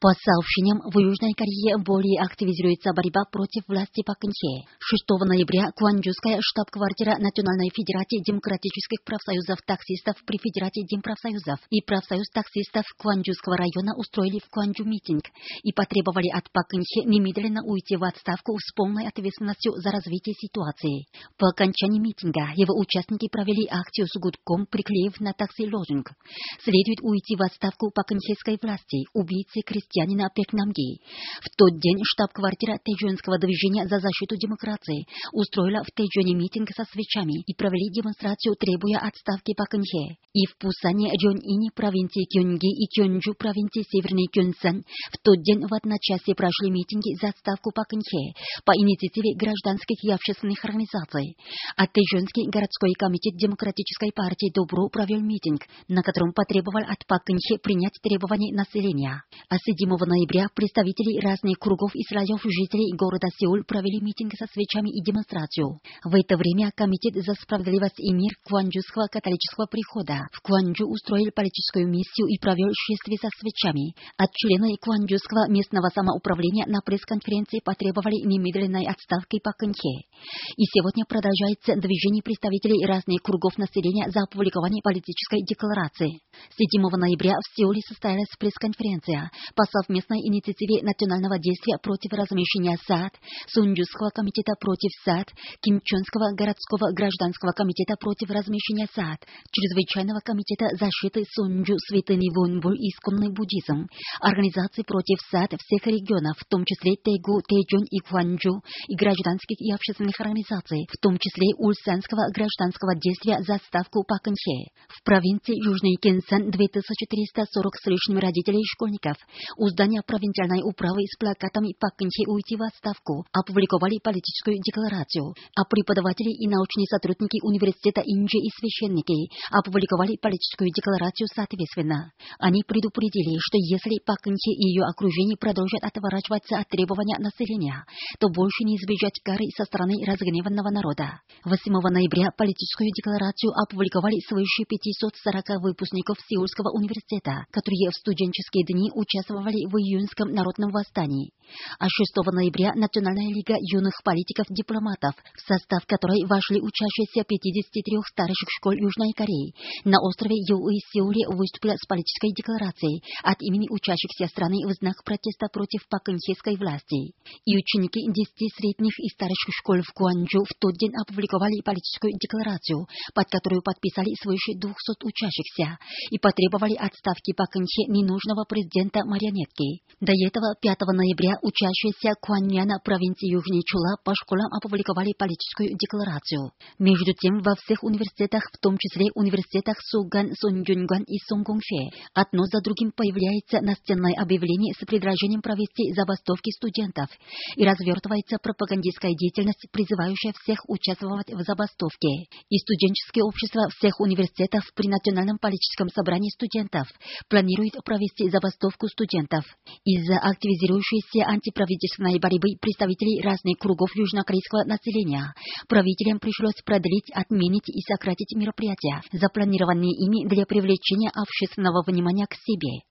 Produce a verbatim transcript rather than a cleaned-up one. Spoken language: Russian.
По сообщениям, в Южной Корее более активизируется борьба против власти Пак Кын Хе. шестого ноября Кванджуская штаб-квартира Национальной Федерации демократических профсоюзов таксистов при Федерации демпрофсоюзов и профсоюз таксистов Кванджуского района устроили в Кванджу митинг и потребовали от Пак Кын Хе немедленно уйти в отставку с полной ответственностью за развитие ситуации. По окончании митинга его участники провели акцию с гудком, приклеив на такси лозунг: «Следует уйти в отставку Пак Кын Хейской власти, убийцы крестьянина Пек Намги». В тот день штаб-квартира Тэджонского движения за защиту демократии устроила в Тэджоне митинг со свечами и провели демонстрацию, требуя отставки Пак Кын Хе. И в Пусане, Рёньине провинции Кёнги и Кёнджу провинции Северный Кёнсан в тот день в одночасье прошли митинги за отставку Пак Кын Хе по инициативе гражданских и общественных организаций. А Тэджонский городской комитет Демократической партии Добро провел митинг, на котором потребовал от Пак Кын Хе принять требования населения. А седьмого ноября представители разных кругов и слоев жителей города Сеул провели митинг со свечами и демонстрацию. В это время Комитет за справедливость и мир Кванджуского католического прихода в Кванджу устроил политическую миссию и провел шествие со свечами. От членов Кванджуского местного самоуправления на пресс-конференции потребовали немедленной отставки Пак Кын Хе. И сегодня продолжается движение представителей разных кругов населения за опубликование политической декларации. седьмого ноября в Сеуле состоялась пресс-конференция по совместной инициативе национального действия против размещения САД, Сунджуского комитета против САД, Кимчонского городского гражданского комитета против размещения САД, Чрезвычайного комитета защиты Сунджу святыни Вонбуль исконный буддизм, организаций против САД всех регионов, в том числе Тэгу, Тэджон и Кванджу, и гражданских и общественных организаций, в том числе Ульсанского гражданского действия за отставку Пак Кын Хе. В провинции Южный Кёнсан две тысячи триста сорок с лишним родителей и школьников у здания провинциальной управы с плакатами «Пак Кын Хе уйти в отставку» опубликовали политическую декларацию, а преподаватели и научные сотрудники университета Инджи и священники опубликовали политическую декларацию соответственно. Они предупредили, что если Пак Кын Хе и ее окружение продолжат отворачиваться от требования населения, то больше не избежать кары со стороны разгневанного народа. восьмого ноября политическую декларацию опубликовали свыше пятисот сорока выпускников Сеульского университета, которые в студенческие дни участвовали в июньском народном восстании. А шестого ноября Национальная лига юных политиков-дипломатов, в состав которой вошли учащиеся пятидесяти трёх старших школ Южной Кореи, на острове Юи Сеуле выступила с политической декларацией от имени учащихся страны в знак протеста против Пак Кын Хейской власти. И ученики десяти средних и старших школ в Кванджу в тот день опубликовали политическую декларацию, под которую подписали свыше двухсот учащихся, и потребовали отставки Пак Кын Хе ненужного президента-марионетки. До этого пятого ноября учащиеся Кваньяна провинции Южный Чула по школам опубликовали политическую декларацию. Между тем, во всех университетах, в том числе университетах Суган, Сонджунган и Сонгонгфе, одно за другим появляется настенное объявление с предложением провести забастовки студентов, и развертывается пропагандистская деятельность, призывающая всех участвовать в забастовке. И студенческие общества всех университетов при Национальном политическом собрании студентов планируют провести забастовку студентов. Из-за активизирующейся антиправительственной борьбы представителей разных кругов южнокорейского населения правителям пришлось продлить, отменить и сократить мероприятия, запланированные ими для привлечения общественного внимания к себе.